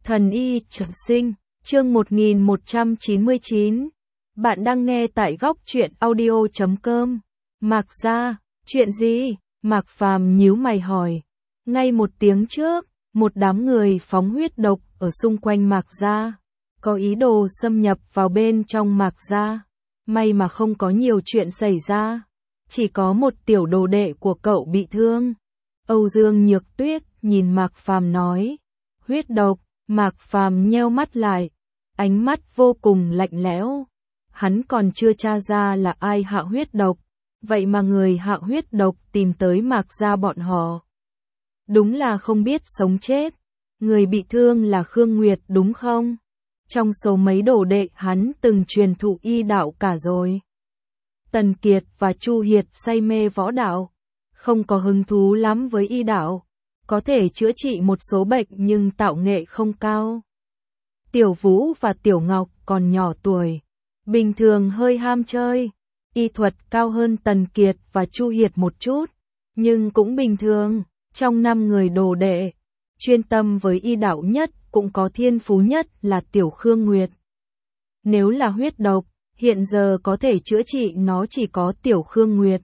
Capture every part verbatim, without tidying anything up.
Thần y trường sinh, chương một nghìn một trăm chín mươi chín. Bạn đang nghe tại góc truyện audio chấm com. Mạc gia, chuyện gì? Mạc Phàm nhíu mày hỏi. Ngay một tiếng trước, một đám người phóng huyết độc ở xung quanh Mạc gia, có ý đồ xâm nhập vào bên trong Mạc gia. May mà không có nhiều chuyện xảy ra, chỉ có một tiểu đồ đệ của cậu bị thương. Âu Dương Nhược Tuyết nhìn Mạc Phàm nói. Huyết độc. Mạc Phàm nheo mắt lại, ánh mắt vô cùng lạnh lẽo. Hắn còn chưa tra ra là ai hạ huyết độc, vậy mà người hạ huyết độc tìm tới Mạc gia bọn họ. Đúng là không biết sống chết. Người bị thương là Khương Nguyệt đúng không? Trong số mấy đồ đệ hắn từng truyền thụ y đạo cả rồi. Tần Kiệt và Chu Hiệt say mê võ đạo, không có hứng thú lắm với y đạo. Có thể chữa trị một số bệnh nhưng tạo nghệ không cao. Tiểu Vũ và Tiểu Ngọc còn nhỏ tuổi, bình thường hơi ham chơi, y thuật cao hơn Tần Kiệt và Chu Hiệt một chút, nhưng cũng bình thường. Trong năm người đồ đệ, chuyên tâm với y đạo nhất cũng có thiên phú nhất là Tiểu Khương Nguyệt. Nếu là huyết độc, hiện giờ có thể chữa trị nó chỉ có Tiểu Khương Nguyệt.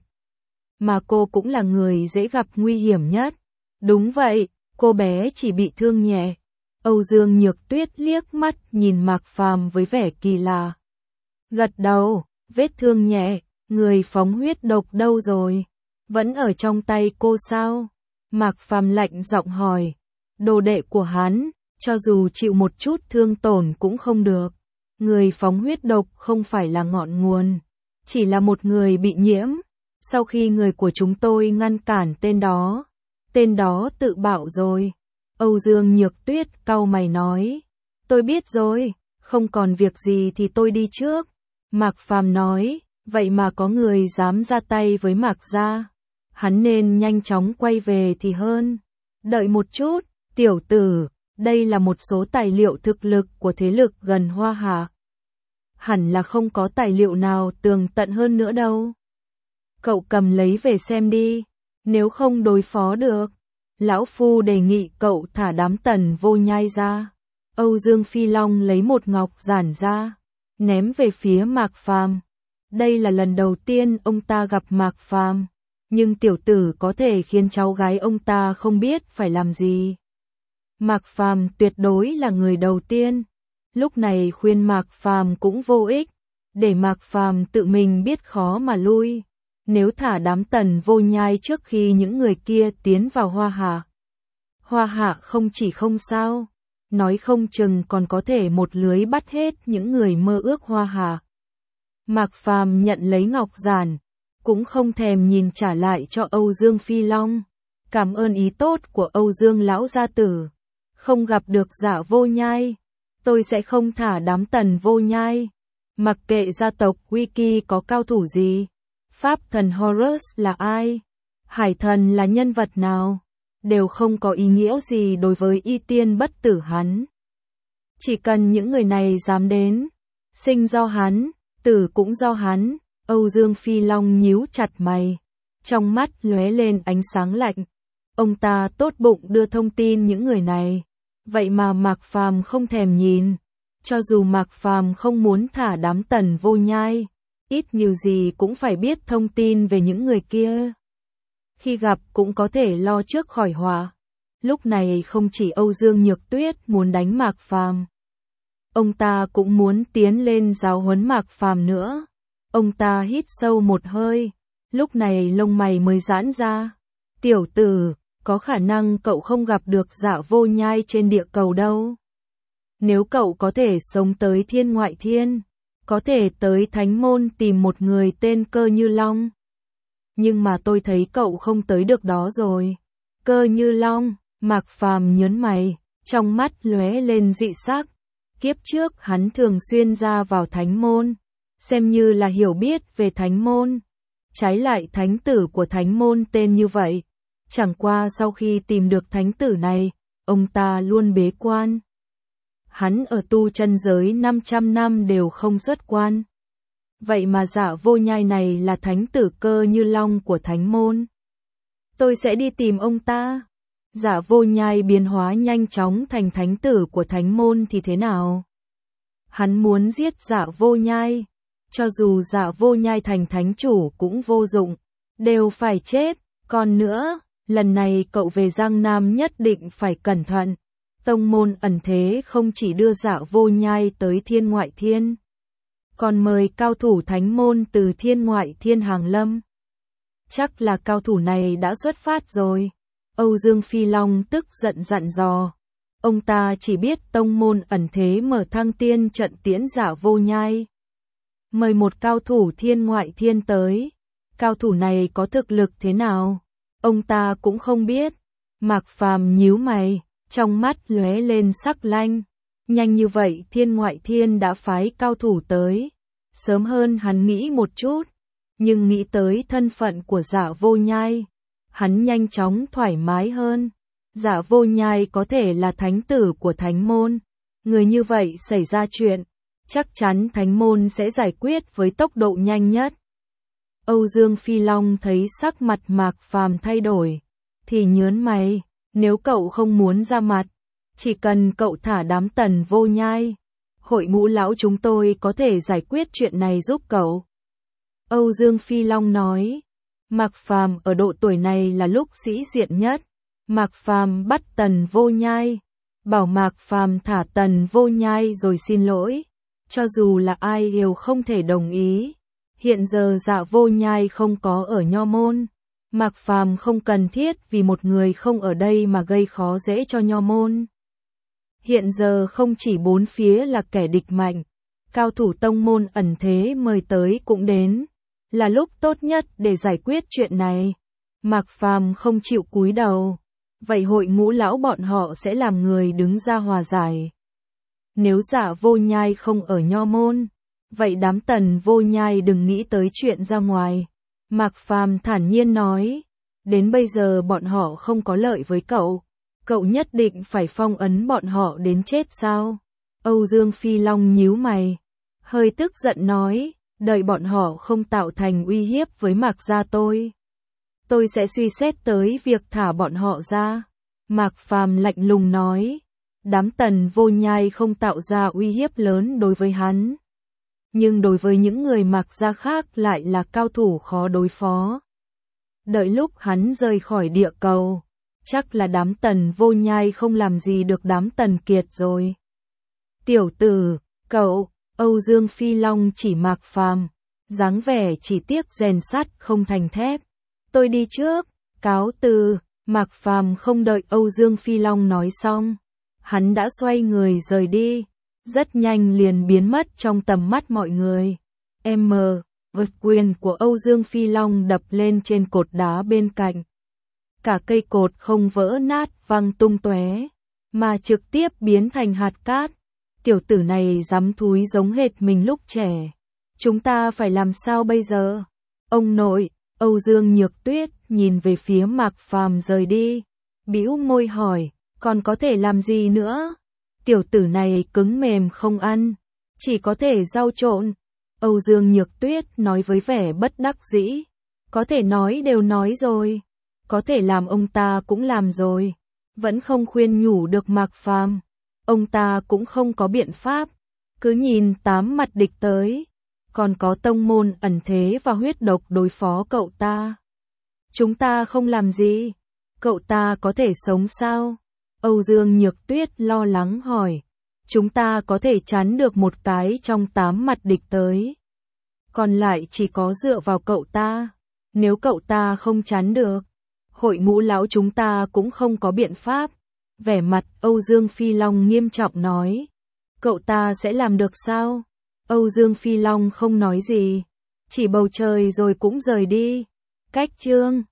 Mà cô cũng là người dễ gặp nguy hiểm nhất. Đúng vậy, cô bé chỉ bị thương nhẹ. Âu Dương Nhược Tuyết liếc mắt nhìn Mạc Phàm với vẻ kỳ lạ. Gật đầu, vết thương nhẹ, người phóng huyết độc đâu rồi? Vẫn ở trong tay cô sao? Mạc Phàm lạnh giọng hỏi. Đồ đệ của hắn, cho dù chịu một chút thương tổn cũng không được. Người phóng huyết độc không phải là ngọn nguồn, chỉ là một người bị nhiễm. Sau khi người của chúng tôi ngăn cản tên đó, tên đó tự bạo rồi. Âu Dương Nhược Tuyết cau mày nói. Tôi biết rồi, không còn việc gì thì tôi đi trước. Mạc Phàm nói, vậy mà có người dám ra tay với Mạc gia. Hắn nên nhanh chóng quay về thì hơn. Đợi một chút, tiểu tử, đây là một số tài liệu thực lực của thế lực gần Hoa Hạ. Hẳn là không có tài liệu nào tường tận hơn nữa đâu. Cậu cầm lấy về xem đi. Nếu không đối phó được, lão phu đề nghị cậu thả đám Tần Vô Nhai ra. Âu Dương Phi Long lấy một ngọc giản ra, ném về phía Mạc Phàm. Đây là lần đầu tiên ông ta gặp Mạc Phàm, nhưng tiểu tử có thể khiến cháu gái ông ta không biết phải làm gì. Mạc Phàm tuyệt đối là người đầu tiên. Lúc này khuyên Mạc Phàm cũng vô ích, để Mạc Phàm tự mình biết khó mà lui. Nếu thả đám Tần Vô Nhai trước khi những người kia tiến vào Hoa Hạ, Hoa Hạ không chỉ không sao, nói không chừng còn có thể một lưới bắt hết những người mơ ước Hoa Hạ. Mạc Phàm nhận lấy ngọc giản, cũng không thèm nhìn trả lại cho Âu Dương Phi Long. Cảm ơn ý tốt của Âu Dương lão gia tử. Không gặp được Dạ Vô Nhai, tôi sẽ không thả đám Tần Vô Nhai. Mặc kệ gia tộc Wiki có cao thủ gì, Pháp thần Horus là ai, Hải thần là nhân vật nào, đều không có ý nghĩa gì đối với y tiên bất tử hắn. Chỉ cần những người này dám đến, sinh do hắn, tử cũng do hắn. Âu Dương Phi Long nhíu chặt mày, trong mắt lóe lên ánh sáng lạnh. Ông ta tốt bụng đưa thông tin những người này, vậy mà Mạc Phàm không thèm nhìn. Cho dù Mạc Phàm không muốn thả đám Tần Vô Nhai, ít nhiều gì cũng phải biết thông tin về những người kia. Khi gặp cũng có thể lo trước khỏi họa. Lúc này không chỉ Âu Dương Nhược Tuyết muốn đánh Mạc Phàm, ông ta cũng muốn tiến lên giáo huấn Mạc Phàm nữa. Ông ta hít sâu một hơi, lúc này lông mày mới giãn ra. Tiểu tử, có khả năng cậu không gặp được Dạ Vô Nhai trên địa cầu đâu. Nếu cậu có thể sống tới thiên ngoại thiên, có thể tới Thánh Môn tìm một người tên Cơ Như Long. Nhưng mà tôi thấy cậu không tới được đó rồi. Cơ Như Long, Mạc Phàm nhớn mày, trong mắt lóe lên dị sắc. Kiếp trước hắn thường xuyên ra vào Thánh Môn, xem như là hiểu biết về Thánh Môn. Trái lại thánh tử của Thánh Môn tên như vậy. Chẳng qua sau khi tìm được thánh tử này, ông ta luôn bế quan. Hắn ở tu chân giới năm trăm năm đều không xuất quan. Vậy mà Dạ Vô Nhai này là thánh tử Cơ Như Long của Thánh Môn. Tôi sẽ đi tìm ông ta. Dạ Vô Nhai biến hóa nhanh chóng thành thánh tử của thánh môn thì thế nào? Hắn muốn giết Dạ Vô Nhai, cho dù Dạ Vô Nhai thành thánh chủ cũng vô dụng, đều phải chết. Còn nữa, lần này cậu về Giang Nam nhất định phải cẩn thận. Tông môn ẩn thế không chỉ đưa Dạ Vô Nhai tới thiên ngoại thiên, còn mời cao thủ thánh môn từ thiên ngoại thiên hàng lâm. Chắc là cao thủ này đã xuất phát rồi. Âu Dương Phi Long tức giận dặn dò. Ông ta chỉ biết tông môn ẩn thế mở thăng tiên trận tiễn Dạ Vô Nhai. Mời một cao thủ thiên ngoại thiên tới. Cao thủ này có thực lực thế nào? Ông ta cũng không biết. Mạc Phàm nhíu mày, trong mắt lóe lên sắc lanh. Nhanh như vậy thiên ngoại thiên đã phái cao thủ tới. Sớm hơn hắn nghĩ một chút, nhưng nghĩ tới thân phận của Dạ Vô Nhai, hắn nhanh chóng thoải mái hơn. Dạ Vô Nhai có thể là thánh tử của thánh môn. Người như vậy xảy ra chuyện, chắc chắn thánh môn sẽ giải quyết với tốc độ nhanh nhất. Âu Dương Phi Long thấy sắc mặt Mạc Phàm thay đổi, thì nhớn mày, nếu cậu không muốn ra mặt, chỉ cần cậu thả đám Tần Vô Nhai, hội ngũ lão chúng tôi có thể giải quyết chuyện này giúp cậu. Âu Dương Phi Long nói, Mạc Phàm ở độ tuổi này là lúc sĩ diện nhất. Mạc Phàm bắt Tần Vô Nhai, bảo Mạc Phàm thả Tần Vô Nhai rồi xin lỗi, cho dù là ai đều không thể đồng ý. Hiện giờ Dạ Vô Nhai không có ở Nho môn, Mạc Phàm không cần thiết vì một người không ở đây mà gây khó dễ cho Nho môn. Hiện giờ không chỉ bốn phía là kẻ địch mạnh, cao thủ tông môn ẩn thế mời tới cũng đến, là lúc tốt nhất để giải quyết chuyện này. Mạc Phàm không chịu cúi đầu, vậy hội ngũ lão bọn họ sẽ làm người đứng ra hòa giải. Nếu Dạ Vô Nhai không ở Nho môn, vậy đám Tần Vô Nhai đừng nghĩ tới chuyện ra ngoài. Mạc Phàm thản nhiên nói, đến bây giờ bọn họ không có lợi với cậu, cậu nhất định phải phong ấn bọn họ đến chết sao? Âu Dương Phi Long nhíu mày, hơi tức giận nói, đợi bọn họ không tạo thành uy hiếp với Mạc gia tôi, tôi sẽ suy xét tới việc thả bọn họ ra. Mạc Phàm lạnh lùng nói, đám Tần Vô Nhai không tạo ra uy hiếp lớn đối với hắn, nhưng đối với những người Mạc gia khác lại là cao thủ khó đối phó. Đợi lúc hắn rời khỏi địa cầu, chắc là đám Tần Vô Nhai không làm gì được đám Tần Kiệt rồi. Tiểu tử, cậu, Âu Dương Phi Long chỉ Mạc Phàm, dáng vẻ chỉ tiếc rèn sắt không thành thép. Tôi đi trước, cáo từ. Mạc Phàm không đợi Âu Dương Phi Long nói xong, hắn đã xoay người rời đi, rất nhanh liền biến mất trong tầm mắt mọi người. M, vượt quyền của Âu Dương Phi Long đập lên trên cột đá bên cạnh. Cả cây cột không vỡ nát văng tung tóe, mà trực tiếp biến thành hạt cát. Tiểu tử này dám thúi giống hệt mình lúc trẻ. Chúng ta phải làm sao bây giờ? Ông nội, Âu Dương Nhược Tuyết nhìn về phía Mạc Phàm rời đi, bĩu môi hỏi, còn có thể làm gì nữa? Tiểu tử này cứng mềm không ăn, chỉ có thể rau trộn. Âu Dương Nhược Tuyết nói với vẻ bất đắc dĩ, có thể nói đều nói rồi, có thể làm ông ta cũng làm rồi, vẫn không khuyên nhủ được Mạc Phàm. Ông ta cũng không có biện pháp, cứ nhìn tám mặt địch tới, còn có tông môn ẩn thế và huyết độc đối phó cậu ta. Chúng ta không làm gì, cậu ta có thể sống sao? Âu Dương Nhược Tuyết lo lắng hỏi, chúng ta có thể chắn được một cái trong tám mặt địch tới, còn lại chỉ có dựa vào cậu ta. Nếu cậu ta không chắn được, hội ngũ lão chúng ta cũng không có biện pháp. Vẻ mặt Âu Dương Phi Long nghiêm trọng nói, cậu ta sẽ làm được sao? Âu Dương Phi Long không nói gì, chỉ bầu trời rồi cũng rời đi. Cách chương